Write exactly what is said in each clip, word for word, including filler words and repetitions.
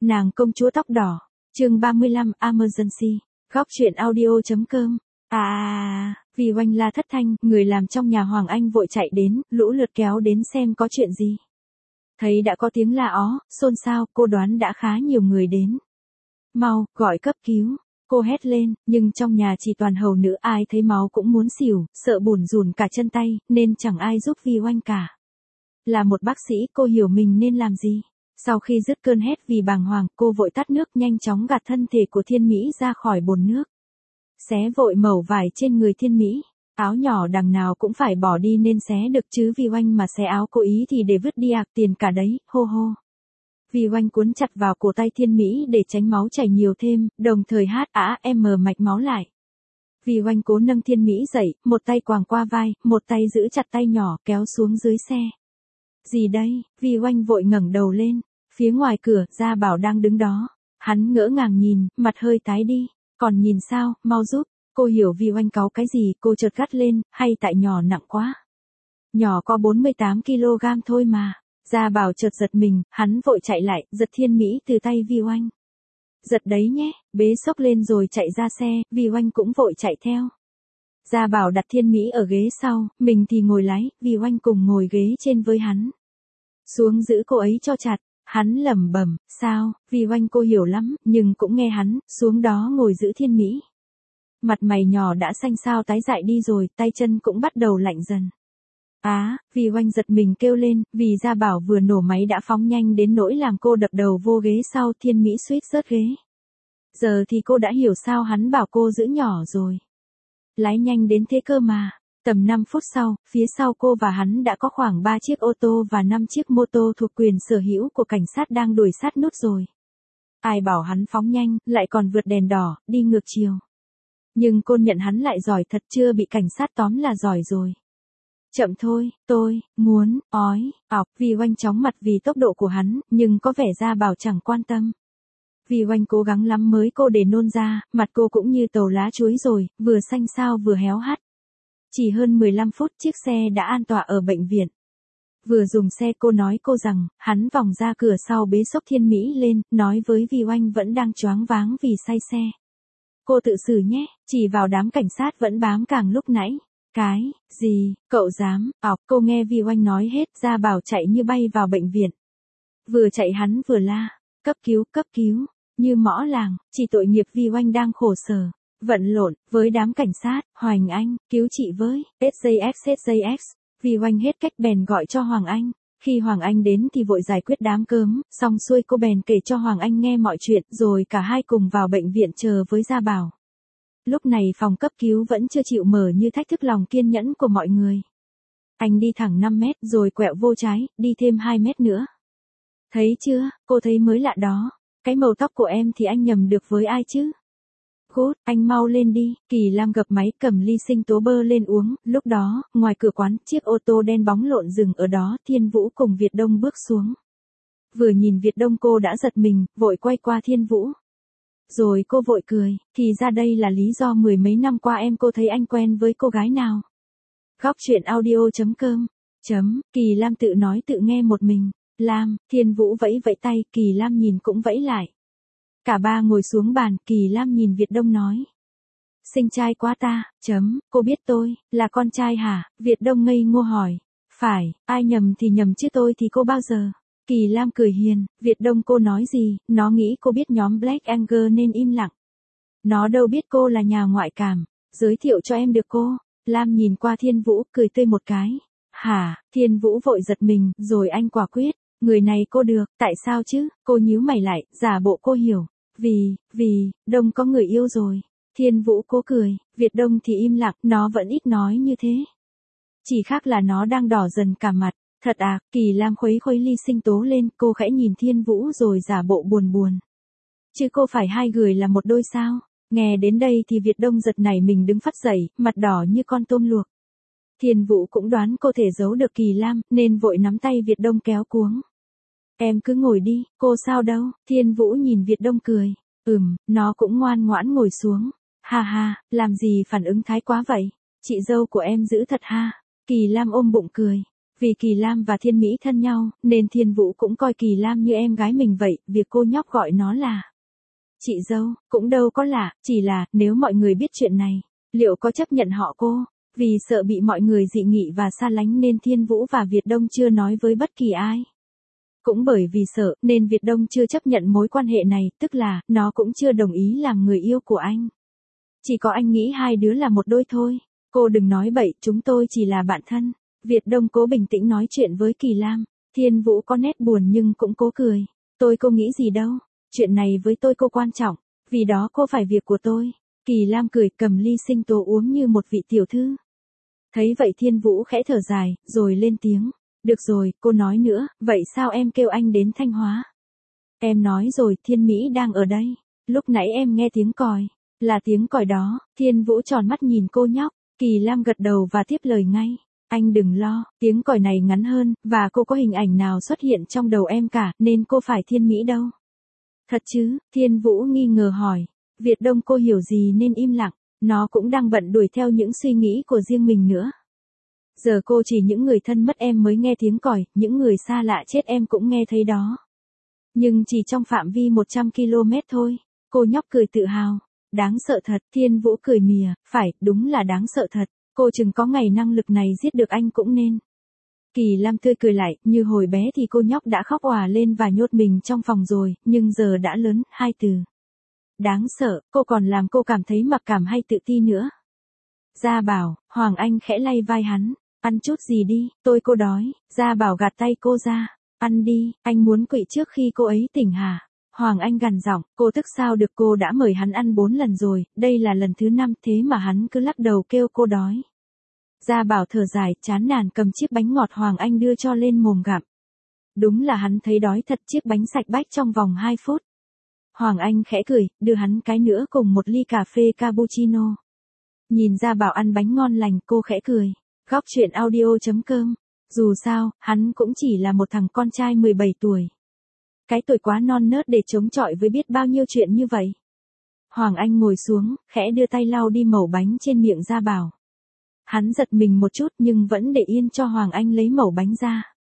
Nàng công chúa tóc đỏ, chương ba mươi lăm Emergency, góc truyện audio.com. À, vì oanh la thất thanh, người làm trong nhà Hoàng Anh vội chạy đến, lũ lượt kéo đến xem có chuyện gì. Thấy đã có tiếng la ó, xôn xao, cô đoán đã khá nhiều người đến. Mau, gọi cấp cứu. Cô hét lên, nhưng trong nhà chỉ toàn hầu nữ, ai thấy máu cũng muốn xỉu, sợ bủn rủn cả chân tay, nên chẳng ai giúp Vi Oanh cả. Là một bác sĩ, cô hiểu mình nên làm gì. Sau khi dứt cơn hét vì bàng hoàng, cô vội tắt nước, nhanh chóng gạt thân thể của Thiên Mỹ ra khỏi bồn nước. Xé vội mẩu vải trên người Thiên Mỹ. Áo nhỏ đằng nào cũng phải bỏ đi nên xé được chứ, Vi Oanh mà xé áo cố ý thì để vứt đi ạc tiền cả đấy, hô hô. Vi Oanh cuốn chặt vào cổ tay Thiên Mỹ để tránh máu chảy nhiều thêm, đồng thời hát á em mạch máu lại. Vi Oanh cố nâng Thiên Mỹ dậy, một tay quàng qua vai, một tay giữ chặt tay nhỏ kéo xuống dưới xe. Gì đây? Vi Oanh vội ngẩng đầu lên, phía ngoài cửa, Gia Bảo đang đứng đó. Hắn ngỡ ngàng nhìn, mặt hơi tái đi, còn nhìn sao, mau giúp. Cô hiểu Vi Oanh cáu cái gì, cô chợt gắt lên, hay tại nhỏ nặng quá. Nhỏ có bốn mươi tám ki lô gam thôi mà. Gia Bảo chợt giật mình, hắn vội chạy lại, giật Thiên Mỹ từ tay Vi Oanh. Giật đấy nhé, bế xốc lên rồi chạy ra xe, Vi Oanh cũng vội chạy theo. Gia Bảo đặt Thiên Mỹ ở ghế sau, mình thì ngồi lái, Vi Oanh cùng ngồi ghế trên với hắn. Xuống giữ cô ấy cho chặt, hắn lẩm bẩm, sao, Vi Oanh cô hiểu lắm, nhưng cũng nghe hắn, xuống đó ngồi giữ Thiên Mỹ. Mặt mày nhỏ đã xanh xao tái dại đi rồi, tay chân cũng bắt đầu lạnh dần. Á, à, Vi Oanh giật mình kêu lên, vì Gia Bảo vừa nổ máy đã phóng nhanh đến nỗi làm cô đập đầu vô ghế sau, Thiên Mỹ suýt rớt ghế. Giờ thì cô đã hiểu sao hắn bảo cô giữ nhỏ rồi. Lái nhanh đến thế cơ mà. Tầm năm phút sau, phía sau cô và hắn đã có khoảng ba chiếc ô tô và năm chiếc mô tô thuộc quyền sở hữu của cảnh sát đang đuổi sát nút rồi. Ai bảo hắn phóng nhanh, lại còn vượt đèn đỏ, đi ngược chiều. Nhưng cô nhận hắn lại giỏi thật, chưa bị cảnh sát tóm là giỏi rồi. Chậm thôi, tôi, muốn, ói, ọc, Vi Oanh chóng mặt vì tốc độ của hắn, nhưng có vẻ Gia Bảo chẳng quan tâm. Vi Oanh cố gắng lắm mới cô để nôn ra, mặt cô cũng như tàu lá chuối rồi, vừa xanh xao vừa héo hắt. Chỉ hơn mười lăm phút chiếc xe đã an tọa ở bệnh viện. Vừa dùng xe cô nói cô rằng, hắn vòng ra cửa sau bế xốc Thiên Mỹ lên, nói với Vi Oanh vẫn đang choáng váng vì say xe. Cô tự xử nhé, chỉ vào đám cảnh sát vẫn bám càng lúc nãy. Cái, gì, cậu dám, ọc, cô nghe Vi Oanh nói hết, Gia Bảo chạy như bay vào bệnh viện. Vừa chạy hắn vừa la, cấp cứu, cấp cứu, như mõ làng, chỉ tội nghiệp Vi Oanh đang khổ sở, vận lộn, với đám cảnh sát, Hoành Anh, cứu chị với, ét gi ích, ét gi ích, Vi Oanh hết cách bèn gọi cho Hoàng Anh. Khi Hoàng Anh đến thì vội giải quyết đám cớm, xong xuôi cô bèn kể cho Hoàng Anh nghe mọi chuyện, rồi cả hai cùng vào bệnh viện chờ với Gia Bảo. Lúc này phòng cấp cứu vẫn chưa chịu mở như thách thức lòng kiên nhẫn của mọi người. Anh đi thẳng năm mét rồi quẹo vô trái, đi thêm hai mét nữa. Thấy chưa, cô thấy mới lạ đó, cái màu tóc của em thì anh nhầm được với ai chứ? Cút, anh mau lên đi, Kỳ Lam gập máy cầm ly sinh tố bơ lên uống, lúc đó, ngoài cửa quán, chiếc ô tô đen bóng lộn dừng ở đó, Thiên Vũ cùng Việt Đông bước xuống. Vừa nhìn Việt Đông cô đã giật mình, vội quay qua Thiên Vũ. Rồi cô vội cười, thì ra đây là lý do mười mấy năm qua em cô thấy anh quen với cô gái nào. Góc truyện audio.com, chấm, Kỳ Lam tự nói tự nghe một mình, Lam, Thiên Vũ vẫy vẫy tay, Kỳ Lam nhìn cũng vẫy lại. Cả ba ngồi xuống bàn, Kỳ Lam nhìn Việt Đông nói. Xinh trai quá ta, chấm, cô biết tôi, là con trai hả, Việt Đông ngây ngô hỏi. Phải, ai nhầm thì nhầm chứ tôi thì cô bao giờ. Kỳ Lam cười hiền, Việt Đông cô nói gì, nó nghĩ cô biết nhóm Black Anger nên im lặng. Nó đâu biết cô là nhà ngoại cảm, giới thiệu cho em được cô. Lam nhìn qua Thiên Vũ, cười tươi một cái. Hả, Thiên Vũ vội giật mình, rồi anh quả quyết, người này cô được, tại sao chứ, cô nhíu mày lại, giả bộ cô hiểu. Vì, vì, Đông có người yêu rồi. Thiên Vũ cố cười, Việt Đông thì im lặng, nó vẫn ít nói như thế. Chỉ khác là nó đang đỏ dần cả mặt. Thật à, Kỳ Lam khuấy khuấy ly sinh tố lên, cô khẽ nhìn Thiên Vũ rồi giả bộ buồn buồn. Chứ cô phải hai người là một đôi sao? Nghe đến đây thì Việt Đông giật nảy mình đứng phắt dậy, mặt đỏ như con tôm luộc. Thiên Vũ cũng đoán cô thể giấu được Kỳ Lam, nên vội nắm tay Việt Đông kéo cuống. Em cứ ngồi đi, cô sao đâu? Thiên Vũ nhìn Việt Đông cười. Ừm, nó cũng ngoan ngoãn ngồi xuống. Ha ha, làm gì phản ứng thái quá vậy? Chị dâu của em giữ thật ha. Kỳ Lam ôm bụng cười. Vì Kỳ Lam và Thiên Mỹ thân nhau, nên Thiên Vũ cũng coi Kỳ Lam như em gái mình vậy, việc cô nhóc gọi nó là chị dâu, cũng đâu có lạ, chỉ là, nếu mọi người biết chuyện này, liệu có chấp nhận họ cô? Vì sợ bị mọi người dị nghị và xa lánh nên Thiên Vũ và Việt Đông chưa nói với bất kỳ ai. Cũng bởi vì sợ, nên Việt Đông chưa chấp nhận mối quan hệ này, tức là, nó cũng chưa đồng ý làm người yêu của anh. Chỉ có anh nghĩ hai đứa là một đôi thôi. Cô đừng nói bậy, chúng tôi chỉ là bạn thân. Việt Đông cố bình tĩnh nói chuyện với Kỳ Lam. Thiên Vũ có nét buồn nhưng cũng cố cười. Tôi cô nghĩ gì đâu. Chuyện này với tôi cô quan trọng. Vì đó cô phải việc của tôi. Kỳ Lam cười cầm ly sinh tố uống như một vị tiểu thư. Thấy vậy Thiên Vũ khẽ thở dài, rồi lên tiếng. Được rồi, cô nói nữa, vậy sao em kêu anh đến Thanh Hóa? Em nói rồi, Thiên Mỹ đang ở đây. Lúc nãy em nghe tiếng còi. Là tiếng còi đó. Thiên Vũ tròn mắt nhìn cô nhóc. Kỳ Lam gật đầu và tiếp lời ngay. Anh đừng lo, tiếng còi này ngắn hơn, và cô có hình ảnh nào xuất hiện trong đầu em cả, nên cô phải Thiên Mỹ đâu. Thật chứ? Thiên Vũ nghi ngờ hỏi. Việt Đông cô hiểu gì nên im lặng, nó cũng đang bận đuổi theo những suy nghĩ của riêng mình nữa. Giờ cô chỉ những người thân mất em mới nghe tiếng còi, những người xa lạ chết em cũng nghe thấy đó. Nhưng chỉ trong phạm vi một trăm ki lô mét thôi. Cô nhóc cười tự hào. Đáng sợ thật, Thiên Vũ cười mỉa, phải, đúng là đáng sợ thật. Cô chừng có ngày năng lực này giết được anh cũng nên. Kỳ Lam tươi cười lại, như hồi bé thì cô nhóc đã khóc òa lên và nhốt mình trong phòng rồi, nhưng giờ đã lớn, hai từ. Đáng sợ, cô còn làm cô cảm thấy mặc cảm hay tự ti nữa. Gia Bảo, Hoàng Anh khẽ lay vai hắn, ăn chút gì đi, tôi cô đói. Gia Bảo gạt tay cô ra, ăn đi, anh muốn quỵ trước khi cô ấy tỉnh hả? Hoàng Anh gằn giọng, cô tức sao được, cô đã mời hắn ăn bốn lần rồi, đây là lần thứ năm thế mà hắn cứ lắc đầu kêu cô đói. Gia Bảo thở dài, chán nản cầm chiếc bánh ngọt Hoàng Anh đưa cho lên mồm gặm. Đúng là hắn thấy đói thật, chiếc bánh sạch bách trong vòng hai phút. Hoàng Anh khẽ cười, đưa hắn cái nữa cùng một ly cà phê cappuccino. Nhìn Gia Bảo ăn bánh ngon lành, cô khẽ cười. Góc truyện audio chấm com. Dù sao, hắn cũng chỉ là một thằng con trai mười bảy tuổi. Cái tuổi quá non nớt để chống chọi với biết bao nhiêu chuyện như vậy. Hoàng Anh ngồi xuống, khẽ đưa tay lau đi mẩu bánh trên miệng Gia Bảo. Hắn giật mình một chút nhưng vẫn để yên cho Hoàng Anh lấy mẩu bánh ra.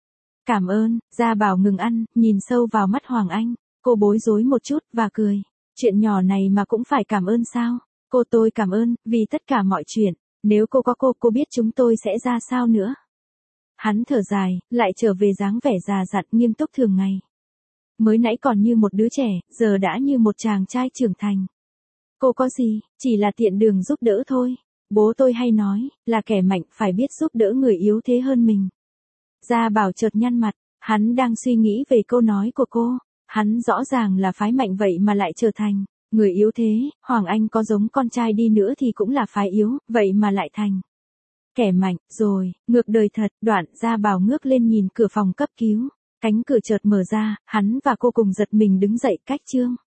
Cảm ơn. Gia Bảo ngừng ăn, nhìn sâu vào mắt Hoàng Anh. Cô bối rối một chút và cười. Chuyện nhỏ này mà cũng phải cảm ơn sao? Cô tôi cảm ơn, vì tất cả mọi chuyện. Nếu cô có cô, cô biết chúng tôi sẽ ra sao nữa. Hắn thở dài, lại trở về dáng vẻ già dặn nghiêm túc thường ngày. Mới nãy còn như một đứa trẻ, giờ đã như một chàng trai trưởng thành. Cô có gì, chỉ là tiện đường giúp đỡ thôi. Bố tôi hay nói, là kẻ mạnh phải biết giúp đỡ người yếu thế hơn mình. Gia Bảo chợt nhăn mặt, hắn đang suy nghĩ về câu nói của cô. Hắn rõ ràng là phái mạnh vậy mà lại trở thành người yếu thế. Hoàng Anh có giống con trai đi nữa thì cũng là phái yếu, vậy mà lại thành kẻ mạnh, rồi, ngược đời thật. Đoạn Gia Bảo ngước lên nhìn cửa phòng cấp cứu. Cánh cửa chợt mở ra, hắn và cô cùng giật mình đứng dậy cách chương.